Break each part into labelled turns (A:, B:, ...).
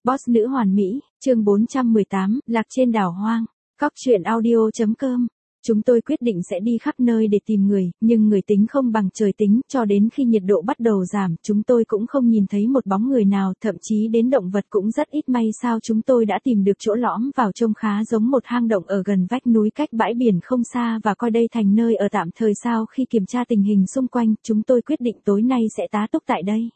A: Boss nữ hoàn mỹ, chương 418, lạc trên đảo hoang. Cóc truyện audio.com. Chúng tôi quyết định sẽ đi khắp nơi để tìm người, nhưng người tính không bằng trời tính, cho đến khi nhiệt độ bắt đầu giảm, chúng tôi cũng không nhìn thấy một bóng người nào, thậm chí đến động vật cũng rất ít. May sao chúng tôi đã tìm được chỗ lõm vào trông khá giống một hang động ở gần vách núi cách bãi biển không xa và coi đây thành nơi ở tạm thời. Sau khi kiểm tra tình hình xung quanh, chúng tôi quyết định tối nay sẽ tá túc tại đây.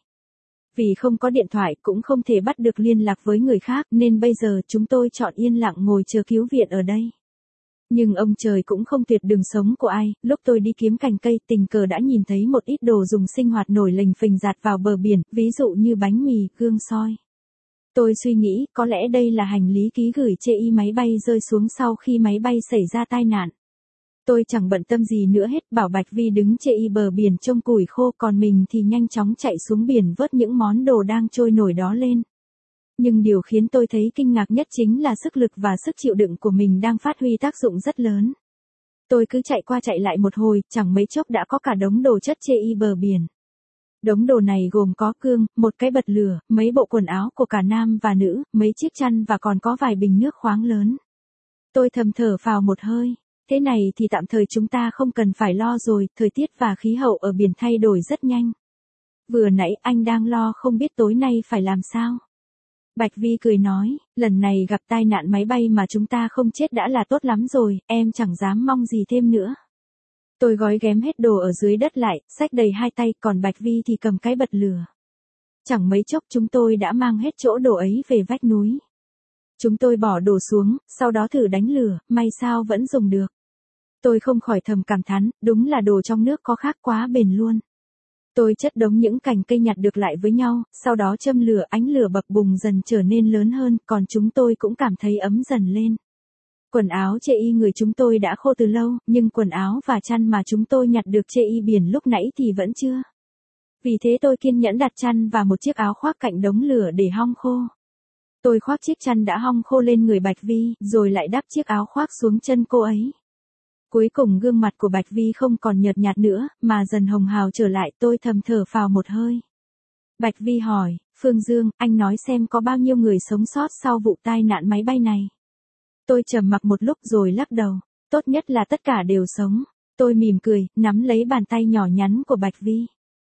A: Vì không có điện thoại cũng không thể bắt được liên lạc với người khác nên bây giờ chúng tôi chọn yên lặng ngồi chờ cứu viện ở đây. Nhưng ông trời cũng không tuyệt đường sống của ai, lúc tôi đi kiếm cành cây tình cờ đã nhìn thấy một ít đồ dùng sinh hoạt nổi lềnh phềnh dạt vào bờ biển, ví dụ như bánh mì, gương soi. Tôi suy nghĩ có lẽ đây là hành lý ký gửi chê y máy bay rơi xuống sau khi máy bay xảy ra tai nạn. Tôi chẳng bận tâm gì nữa hết, bảo Bạch Vi đứng chê y bờ biển trông củi khô, còn mình thì nhanh chóng chạy xuống biển vớt những món đồ đang trôi nổi đó lên. Nhưng điều khiến tôi thấy kinh ngạc nhất chính là sức lực và sức chịu đựng của mình đang phát huy tác dụng rất lớn. Tôi cứ chạy qua chạy lại một hồi, chẳng mấy chốc đã có cả đống đồ chất chê y bờ biển. Đống đồ này gồm có cương, một cái bật lửa, mấy bộ quần áo của cả nam và nữ, mấy chiếc chăn và còn có vài bình nước khoáng lớn. Tôi thầm thở phào một hơi. Thế này thì tạm thời chúng ta không cần phải lo rồi, thời tiết và khí hậu ở biển thay đổi rất nhanh. Vừa nãy anh đang lo không biết tối nay phải làm sao. Bạch Vi cười nói, lần này gặp tai nạn máy bay mà chúng ta không chết đã là tốt lắm rồi, em chẳng dám mong gì thêm nữa. Tôi gói ghém hết đồ ở dưới đất lại, xách đầy hai tay, còn Bạch Vi thì cầm cái bật lửa. Chẳng mấy chốc chúng tôi đã mang hết chỗ đồ ấy về vách núi. Chúng tôi bỏ đồ xuống, sau đó thử đánh lửa, may sao vẫn dùng được. Tôi không khỏi thầm cảm thán, đúng là đồ trong nước có khác quá bền luôn. Tôi chất đống những cành cây nhặt được lại với nhau, sau đó châm lửa, ánh lửa bập bùng dần trở nên lớn hơn, còn chúng tôi cũng cảm thấy ấm dần lên. Quần áo chê y người chúng tôi đã khô từ lâu, nhưng quần áo và chăn mà chúng tôi nhặt được chê y biển lúc nãy thì vẫn chưa. Vì thế tôi kiên nhẫn đặt chăn và một chiếc áo khoác cạnh đống lửa để hong khô. Tôi khoác chiếc chăn đã hong khô lên người Bạch Vi, rồi lại đắp chiếc áo khoác xuống chân cô ấy. Cuối cùng gương mặt của Bạch Vi không còn nhợt nhạt nữa, mà dần hồng hào trở lại. Tôi thầm thở phào một hơi. Bạch Vi hỏi, Phương Dương, anh nói xem có bao nhiêu người sống sót sau vụ tai nạn máy bay này. Tôi trầm mặc một lúc rồi lắc đầu, tốt nhất là tất cả đều sống. Tôi mỉm cười, nắm lấy bàn tay nhỏ nhắn của Bạch Vi.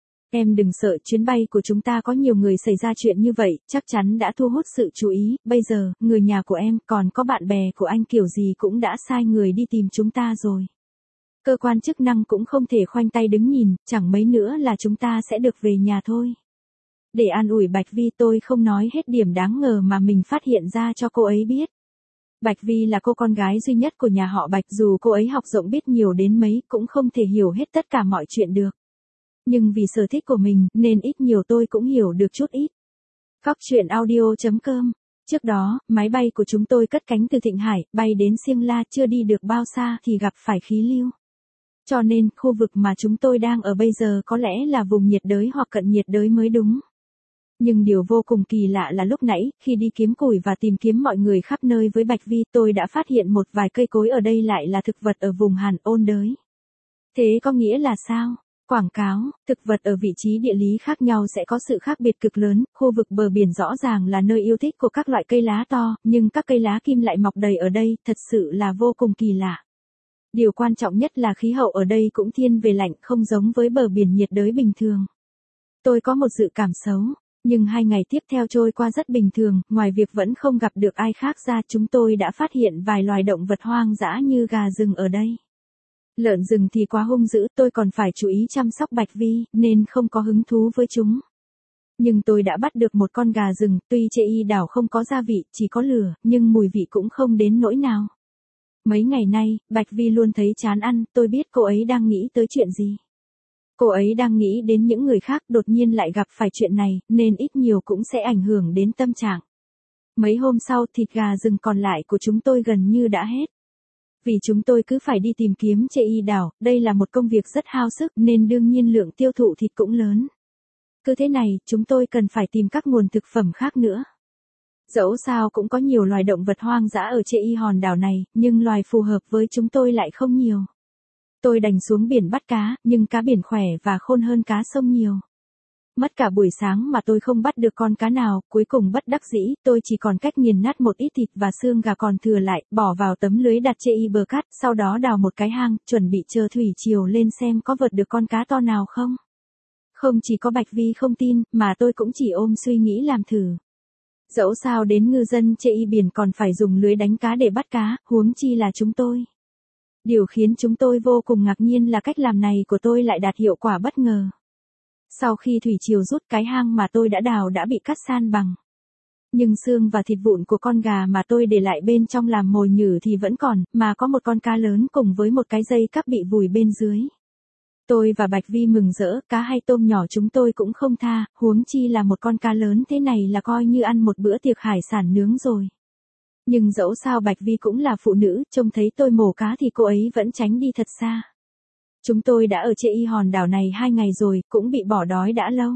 A: Em đừng sợ, chuyến bay của chúng ta có nhiều người xảy ra chuyện như vậy, chắc chắn đã thu hút sự chú ý. Bây giờ, người nhà của em, còn có bạn bè của anh kiểu gì cũng đã sai người đi tìm chúng ta rồi. Cơ quan chức năng cũng không thể khoanh tay đứng nhìn, chẳng mấy nữa là chúng ta sẽ được về nhà thôi. Để an ủi Bạch Vi, tôi không nói hết điểm đáng ngờ mà mình phát hiện ra cho cô ấy biết. Bạch Vi là cô con gái duy nhất của nhà họ Bạch, dù cô ấy học rộng biết nhiều đến mấy cũng không thể hiểu hết tất cả mọi chuyện được. Nhưng vì sở thích của mình nên ít nhiều tôi cũng hiểu được chút ít. Cóc truyện audio.com. Trước đó, máy bay của chúng tôi cất cánh từ Thịnh Hải, bay đến Siêng La, chưa đi được bao xa thì gặp phải khí lưu. Cho nên, khu vực mà chúng tôi đang ở bây giờ có lẽ là vùng nhiệt đới hoặc cận nhiệt đới mới đúng. Nhưng điều vô cùng kỳ lạ là lúc nãy, khi đi kiếm củi và tìm kiếm mọi người khắp nơi với Bạch Vi, tôi đã phát hiện một vài cây cối ở đây lại là thực vật ở vùng Hàn ôn đới. Thế có nghĩa là sao? Quảng cáo, thực vật ở vị trí địa lý khác nhau sẽ có sự khác biệt cực lớn, khu vực bờ biển rõ ràng là nơi yêu thích của các loại cây lá to, nhưng các cây lá kim lại mọc đầy ở đây, thật sự là vô cùng kỳ lạ. Điều quan trọng nhất là khí hậu ở đây cũng thiên về lạnh, không giống với bờ biển nhiệt đới bình thường. Tôi có một dự cảm xấu, nhưng 2 ngày tiếp theo trôi qua rất bình thường, ngoài việc vẫn không gặp được ai khác ra, chúng tôi đã phát hiện vài loài động vật hoang dã như gà rừng ở đây. Lợn rừng thì quá hung dữ, tôi còn phải chú ý chăm sóc Bạch Vi, nên không có hứng thú với chúng. Nhưng tôi đã bắt được một con gà rừng, tuy chê y đảo không có gia vị, chỉ có lửa, nhưng mùi vị cũng không đến nỗi nào. Mấy ngày nay, Bạch Vi luôn thấy chán ăn, tôi biết cô ấy đang nghĩ tới chuyện gì. Cô ấy đang nghĩ đến những người khác đột nhiên lại gặp phải chuyện này, nên ít nhiều cũng sẽ ảnh hưởng đến tâm trạng. Mấy hôm sau, thịt gà rừng còn lại của chúng tôi gần như đã hết. Vì chúng tôi cứ phải đi tìm kiếm chê y đảo, đây là một công việc rất hao sức nên đương nhiên lượng tiêu thụ thịt cũng lớn. Cứ thế này, chúng tôi cần phải tìm các nguồn thực phẩm khác nữa. Dẫu sao cũng có nhiều loài động vật hoang dã ở chê y hòn đảo này, nhưng loài phù hợp với chúng tôi lại không nhiều. Tôi đành xuống biển bắt cá, nhưng cá biển khỏe và khôn hơn cá sông nhiều. Mất cả buổi sáng mà tôi không bắt được con cá nào, cuối cùng bất đắc dĩ, tôi chỉ còn cách nghiền nát một ít thịt và xương gà còn thừa lại, bỏ vào tấm lưới đặt trên bờ cát, sau đó đào một cái hang, chuẩn bị chờ thủy triều lên xem có vớt được con cá to nào không. Không chỉ có Bạch Vi không tin, mà tôi cũng chỉ ôm suy nghĩ làm thử. Dẫu sao đến ngư dân trên biển còn phải dùng lưới đánh cá để bắt cá, huống chi là chúng tôi. Điều khiến chúng tôi vô cùng ngạc nhiên là cách làm này của tôi lại đạt hiệu quả bất ngờ. Sau khi thủy triều rút, cái hang mà tôi đã đào đã bị cắt san bằng. Nhưng xương và thịt vụn của con gà mà tôi để lại bên trong làm mồi nhử thì vẫn còn, mà có một con cá lớn cùng với một cái dây cắp bị vùi bên dưới. Tôi và Bạch Vi mừng rỡ, cá hay tôm nhỏ chúng tôi cũng không tha, huống chi là một con cá lớn thế này là coi như ăn một bữa tiệc hải sản nướng rồi. Nhưng dẫu sao Bạch Vi cũng là phụ nữ, trông thấy tôi mổ cá thì cô ấy vẫn tránh đi thật xa. Chúng tôi đã ở trên hòn đảo này 2 ngày rồi, cũng bị bỏ đói đã lâu.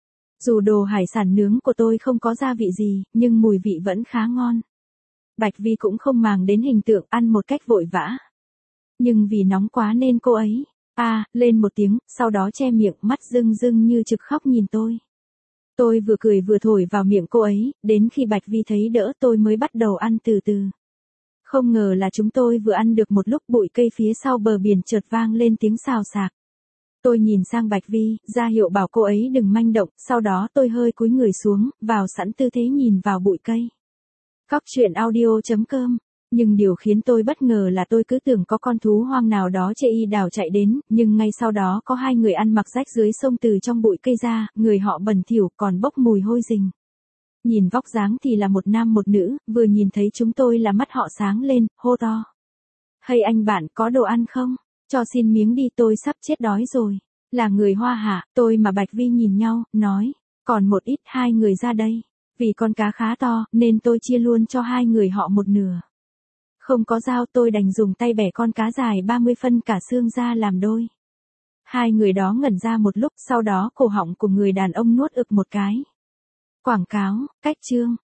A: Dù đồ hải sản nướng của tôi không có gia vị gì, nhưng mùi vị vẫn khá ngon. Bạch Vi cũng không màng đến hình tượng, ăn một cách vội vã. Nhưng vì nóng quá nên cô ấy, lên một tiếng, sau đó che miệng, mắt rưng rưng như trực khóc nhìn tôi. Tôi vừa cười vừa thổi vào miệng cô ấy, đến khi Bạch Vi thấy đỡ tôi mới bắt đầu ăn từ từ. Không ngờ là chúng tôi vừa ăn được một lúc, bụi cây phía sau bờ biển chợt vang lên tiếng xào xạc. Tôi nhìn sang Bạch Vi, ra hiệu bảo cô ấy đừng manh động, sau đó tôi hơi cúi người xuống, vào sẵn tư thế nhìn vào bụi cây. Cóc truyện audio.com. Nhưng điều khiến tôi bất ngờ là tôi cứ tưởng có con thú hoang nào đó trên đảo chạy đến, nhưng ngay sau đó có 2 người ăn mặc rách rưới xông từ trong bụi cây ra, người họ bẩn thỉu còn bốc mùi hôi rình. Nhìn vóc dáng thì là một nam một nữ, vừa nhìn thấy chúng tôi là mắt họ sáng lên, hô to. Hay anh bạn, có đồ ăn không? Cho xin miếng đi, tôi sắp chết đói rồi. Là người Hoa hả? Tôi mà Bạch Vi nhìn nhau, nói. Còn một ít, 2 người ra đây. Vì con cá khá to, nên tôi chia luôn cho 2 người họ một nửa. Không có dao, tôi đành dùng tay bẻ con cá dài 30 phân cả xương ra làm đôi. 2 người đó ngẩn ra một lúc, sau đó cổ họng của người đàn ông nuốt ực một cái. Quảng cáo, cách chương.